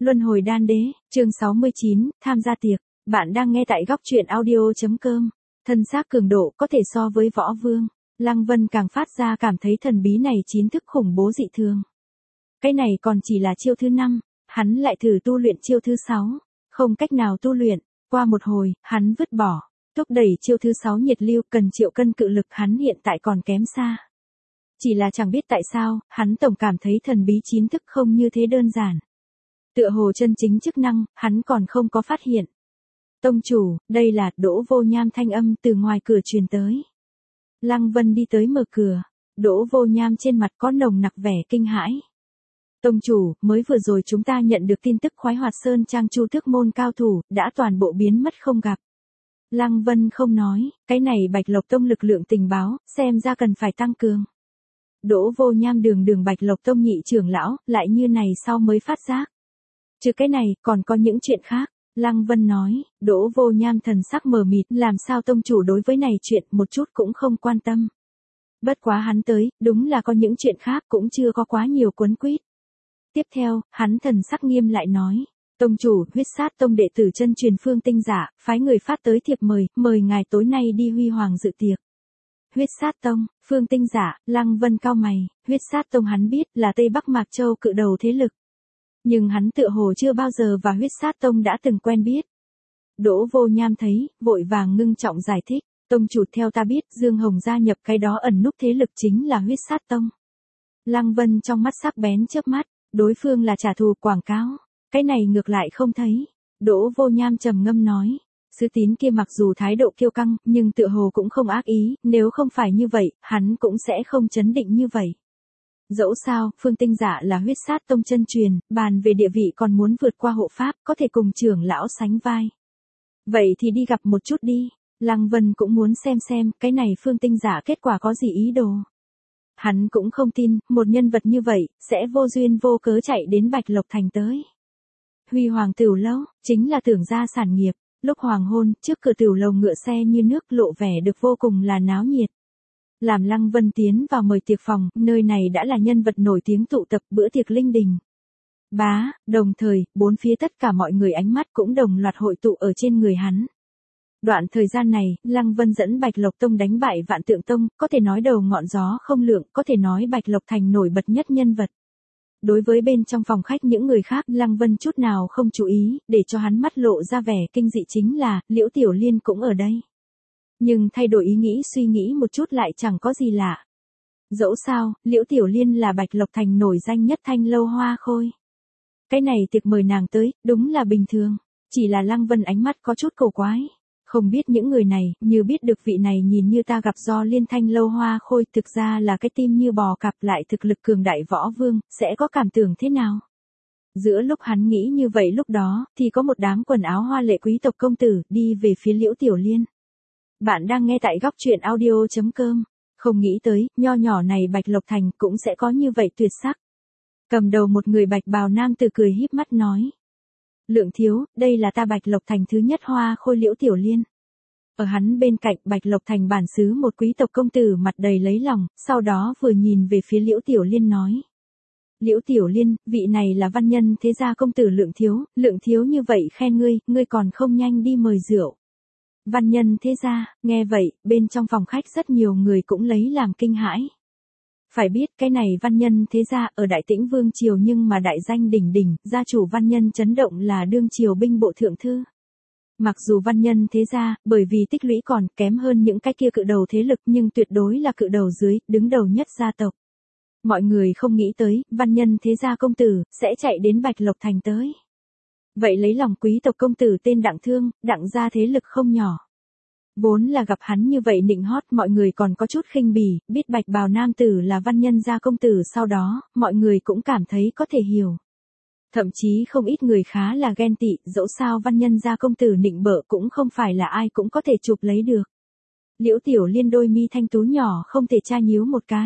Luân hồi đan đế, chương 69, tham gia tiệc. Bạn đang nghe tại góc truyện audio.com. Thân xác cường độ có thể so với võ vương. Lăng Vân càng phát ra cảm thấy thần bí này chính thức khủng bố dị thường. Cái này còn chỉ là chiêu thứ 5, hắn lại thử tu luyện chiêu thứ 6. Không cách nào tu luyện, qua một hồi, hắn vứt bỏ. Thúc đẩy chiêu thứ 6 nhiệt lưu cần triệu cân cự lực hắn hiện tại còn kém xa. Chỉ là chẳng biết tại sao, hắn tổng cảm thấy thần bí chín thức không như thế đơn giản. Tựa hồ chân chính chức năng, hắn còn không có phát hiện. Tông chủ, đây là Đỗ Vô Nham thanh âm từ ngoài cửa truyền tới. Lăng Vân đi tới mở cửa, Đỗ Vô Nham trên mặt có nồng nặc vẻ kinh hãi. Tông chủ, mới vừa rồi chúng ta nhận được tin tức Khoái Hoạt Sơn Trang Chu Tước môn cao thủ, đã toàn bộ biến mất không gặp. Lăng Vân không nói, cái này Bạch Lộc Tông lực lượng tình báo, xem ra cần phải tăng cường. Đỗ Vô Nham đường Bạch Lộc Tông nhị trưởng lão, lại như này sau mới phát giác. Trừ cái này, còn có những chuyện khác. Lăng Vân nói, Đỗ Vô Nham thần sắc mờ mịt, làm sao tông chủ đối với này chuyện một chút cũng không quan tâm. Bất quá hắn tới, đúng là có những chuyện khác cũng chưa có quá nhiều quấn quýt. Tiếp theo, hắn thần sắc nghiêm lại nói, tông chủ, Huyết Sát Tông đệ tử chân truyền Phương Tinh Giả, phái người phát tới thiệp mời ngài tối nay đi Huy Hoàng dự tiệc. Huyết Sát Tông, Phương Tinh Giả, Lăng Vân cau mày, Huyết Sát Tông hắn biết là Tây Bắc Mạc Châu cự đầu thế lực. Nhưng hắn tựa hồ chưa bao giờ và Huyết Sát Tông đã từng quen biết. Đỗ Vô Nham thấy, vội vàng ngưng trọng giải thích, tông chủ theo ta biết Dương Hồng gia nhập cái đó ẩn núp thế lực chính là Huyết Sát Tông. Lăng Vân trong mắt sắc bén chớp mắt, đối phương là trả thù quảng cáo, cái này ngược lại không thấy. Đỗ Vô Nham trầm ngâm nói, sứ tín kia mặc dù thái độ kiêu căng, nhưng tựa hồ cũng không ác ý, nếu không phải như vậy, hắn cũng sẽ không chấn định như vậy. Dẫu sao, Phương Tinh Giả là Huyết Sát Tông chân truyền, bàn về địa vị còn muốn vượt qua hộ pháp, có thể cùng trưởng lão sánh vai. Vậy thì đi gặp một chút đi, Lăng Vân cũng muốn xem, cái này Phương Tinh Giả kết quả có gì ý đồ. Hắn cũng không tin, một nhân vật như vậy, sẽ vô duyên vô cớ chạy đến Bạch Lộc Thành tới. Huy Hoàng Tửu Lâu, chính là tưởng gia sản nghiệp, lúc hoàng hôn, trước cửa tửu lầu ngựa xe như nước lộ vẻ được vô cùng là náo nhiệt. Làm Lăng Vân tiến vào mời tiệc phòng, nơi này đã là nhân vật nổi tiếng tụ tập bữa tiệc linh đình. Đồng thời, bốn phía tất cả mọi người ánh mắt cũng đồng loạt hội tụ ở trên người hắn. Đoạn thời gian này, Lăng Vân dẫn Bạch Lộc Tông đánh bại Vạn Tượng Tông, có thể nói đầu ngọn gió không lượng, có thể nói Bạch Lộc Thành nổi bật nhất nhân vật. Đối với bên trong phòng khách những người khác, Lăng Vân chút nào không chú ý, để cho hắn mắt lộ ra vẻ kinh dị chính là, Liễu Tiểu Liên cũng ở đây. Nhưng thay đổi ý nghĩ suy nghĩ một chút lại chẳng có gì lạ. Dẫu sao, Liễu Tiểu Liên là Bạch Lộc Thành nổi danh nhất thanh lâu hoa khôi. Cái này tiệc mời nàng tới, đúng là bình thường. Chỉ là Lăng Vân ánh mắt có chút cổ quái. Không biết những người này, như biết được vị này nhìn như ta gặp do liên thanh lâu hoa khôi thực ra là cái tim như bò cạp lại thực lực cường đại võ vương, sẽ có cảm tưởng thế nào? Giữa lúc hắn nghĩ như vậy lúc đó, thì có một đám quần áo hoa lệ quý tộc công tử đi về phía Liễu Tiểu Liên. Bạn đang nghe tại góc truyện audio.com. Không nghĩ tới, nho nhỏ này Bạch Lộc Thành cũng sẽ có như vậy tuyệt sắc. Cầm đầu một người bạch bào nam tử cười híp mắt nói. Lượng thiếu, đây là ta Bạch Lộc Thành thứ nhất hoa khôi Liễu Tiểu Liên. Ở hắn bên cạnh Bạch Lộc Thành bản xứ một quý tộc công tử mặt đầy lấy lòng, sau đó vừa nhìn về phía Liễu Tiểu Liên nói. Liễu Tiểu Liên, vị này là văn nhân thế gia công tử Lượng thiếu như vậy khen ngươi còn không nhanh đi mời rượu. Văn nhân thế gia, nghe vậy, bên trong phòng khách rất nhiều người cũng lấy làm kinh hãi. Phải biết cái này văn nhân thế gia ở Đại Tĩnh Vương Triều nhưng mà đại danh đỉnh, gia chủ văn nhân chấn động là đương triều binh bộ thượng thư. Mặc dù văn nhân thế gia, bởi vì tích lũy còn kém hơn những cái kia cự đầu thế lực nhưng tuyệt đối là cự đầu dưới, đứng đầu nhất gia tộc. Mọi người không nghĩ tới, văn nhân thế gia công tử, sẽ chạy đến Bạch Lộc Thành tới. Vậy lấy lòng quý tộc công tử tên Đặng Thương, Đặng gia thế lực không nhỏ. Vốn là gặp hắn như vậy nịnh hót mọi người còn có chút khinh bỉ, biết bạch bào nam tử là văn nhân gia công tử sau đó, mọi người cũng cảm thấy có thể hiểu. Thậm chí không ít người khá là ghen tị, dẫu sao văn nhân gia công tử nịnh bợ cũng không phải là ai cũng có thể chụp lấy được. Liễu Tiểu Liên đôi mi thanh tú nhỏ không thể tra nhíu một cái.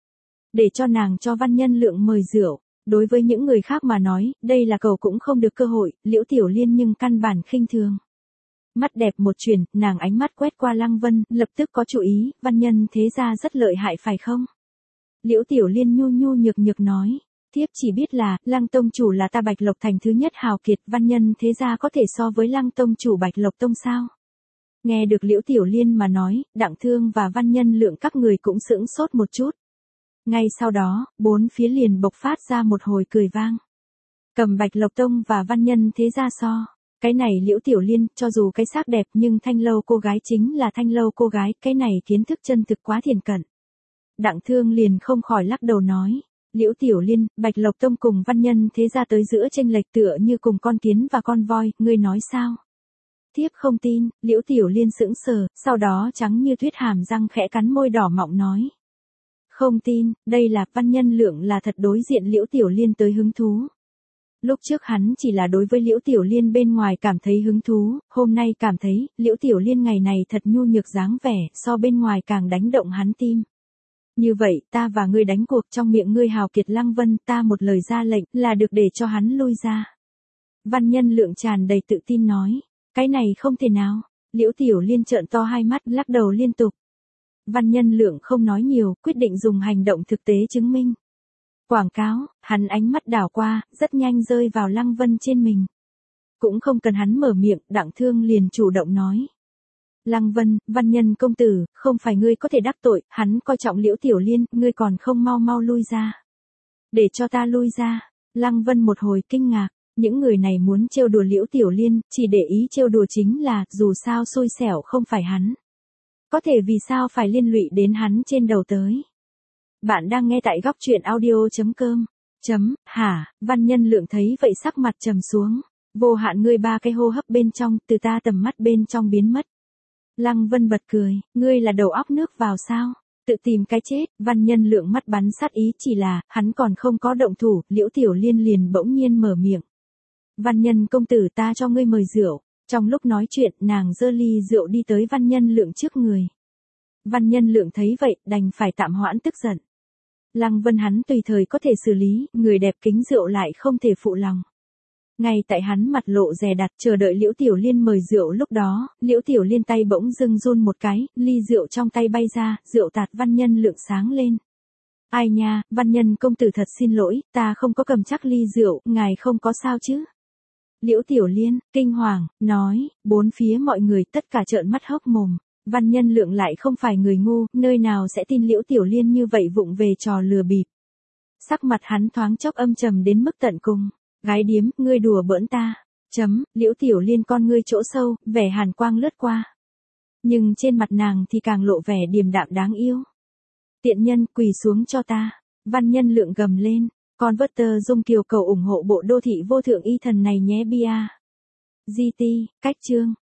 Để cho nàng cho văn nhân Lượng mời rượu. Đối với những người khác mà nói, đây là cầu cũng không được cơ hội, Liễu Tiểu Liên nhưng căn bản khinh thường. Mắt đẹp một chuyển, nàng ánh mắt quét qua Lăng Vân, lập tức có chú ý, văn nhân thế gia rất lợi hại phải không? Liễu Tiểu Liên nhu nhược nói, Thiếp chỉ biết là, Lăng tông chủ là ta Bạch Lộc thành thứ nhất hào kiệt, văn nhân thế gia có thể so với Lăng tông chủ Bạch Lộc tông sao? Nghe được Liễu Tiểu Liên mà nói, Đặng Thương và văn nhân lượng các người cũng sững sốt một chút. Ngay sau đó, bốn phía liền bộc phát ra một hồi cười vang. Cầm Bạch Lộc tông và văn nhân thế gia so. Cái này Liễu Tiểu Liên, cho dù cái xác đẹp nhưng Thanh Lâu cô gái chính là Thanh Lâu cô gái, cái này kiến thức chân thực quá thiền cận. Đặng Thương liền không khỏi lắc đầu nói. Liễu Tiểu Liên, Bạch Lộc tông cùng văn nhân thế gia tới giữa chênh lệch tựa như cùng con kiến và con voi, ngươi nói sao? Thiếp không tin, Liễu Tiểu Liên sững sờ, sau đó trắng như tuyết hàm răng khẽ cắn môi đỏ mọng nói. Không tin, đây là văn nhân lượng là thật đối diện Liễu Tiểu Liên tới hứng thú. Lúc trước hắn chỉ là đối với Liễu Tiểu Liên bên ngoài cảm thấy hứng thú, hôm nay cảm thấy, Liễu Tiểu Liên ngày này thật nhu nhược dáng vẻ, so bên ngoài càng đánh động hắn tim. Như vậy, ta và ngươi đánh cuộc trong miệng ngươi hào kiệt Lăng Vân, ta một lời ra lệnh, là được để cho hắn lui ra. Văn nhân lượng tràn đầy tự tin nói, cái này không thể nào. Liễu Tiểu Liên trợn to hai mắt, lắc đầu liên tục. Văn nhân lượng không nói nhiều, quyết định dùng hành động thực tế chứng minh. Quảng cáo, hắn ánh mắt đảo qua, rất nhanh rơi vào Lăng Vân trên mình. Cũng không cần hắn mở miệng, Đặng Thương liền chủ động nói. Lăng Vân, văn nhân công tử, không phải ngươi có thể đắc tội, hắn coi trọng Liễu Tiểu Liên, ngươi còn không mau mau lui ra. Để cho ta lui ra. Lăng Vân một hồi kinh ngạc, những người này muốn trêu đùa Liễu Tiểu Liên, chỉ để ý trêu đùa chính là, dù sao xui xẻo không phải hắn. Có thể vì sao phải liên lụy đến hắn trên đầu tới. Bạn đang nghe tại góc truyện audio.com. Hả, văn nhân lượng thấy vậy sắc mặt trầm xuống. Vô hạn ngươi ba cái hô hấp bên trong, từ ta tầm mắt bên trong biến mất. Lăng Vân bật cười, ngươi là đầu óc nước vào sao? Tự tìm cái chết, văn nhân lượng mắt bắn sát ý chỉ là, hắn còn không có động thủ, Liễu Tiểu Liên liền bỗng nhiên mở miệng. Văn nhân công tử ta cho ngươi mời rượu. Trong lúc nói chuyện, nàng giơ ly rượu đi tới văn nhân lượng trước người. Văn nhân lượng thấy vậy, đành phải tạm hoãn tức giận. Lăng Vân hắn tùy thời có thể xử lý, người đẹp kính rượu lại không thể phụ lòng. Ngay tại hắn mặt lộ dè đặt chờ đợi Liễu Tiểu Liên mời rượu lúc đó, Liễu Tiểu Liên tay bỗng dưng run một cái, ly rượu trong tay bay ra, rượu tạt văn nhân lượng sáng lên. Ai nha, văn nhân công tử thật xin lỗi, ta không có cầm chắc ly rượu, ngài không có sao chứ? Liễu Tiểu Liên, kinh hoàng, nói, bốn phía mọi người tất cả trợn mắt hốc mồm. Văn nhân lượng lại không phải người ngu, nơi nào sẽ tin Liễu Tiểu Liên như vậy vụng về trò lừa bịp. Sắc mặt hắn thoáng chốc âm trầm đến mức tận cùng. Gái điếm, ngươi đùa bỡn ta. Liễu Tiểu Liên con ngươi chỗ sâu, vẻ hàn quang lướt qua. Nhưng trên mặt nàng thì càng lộ vẻ điềm đạm đáng yêu. Tiện nhân, quỳ xuống cho ta. Văn nhân lượng gầm lên. Converter Dung Kiều cầu ủng hộ bộ đô thị vô thượng y thần này nhé bia. GT, cách chương.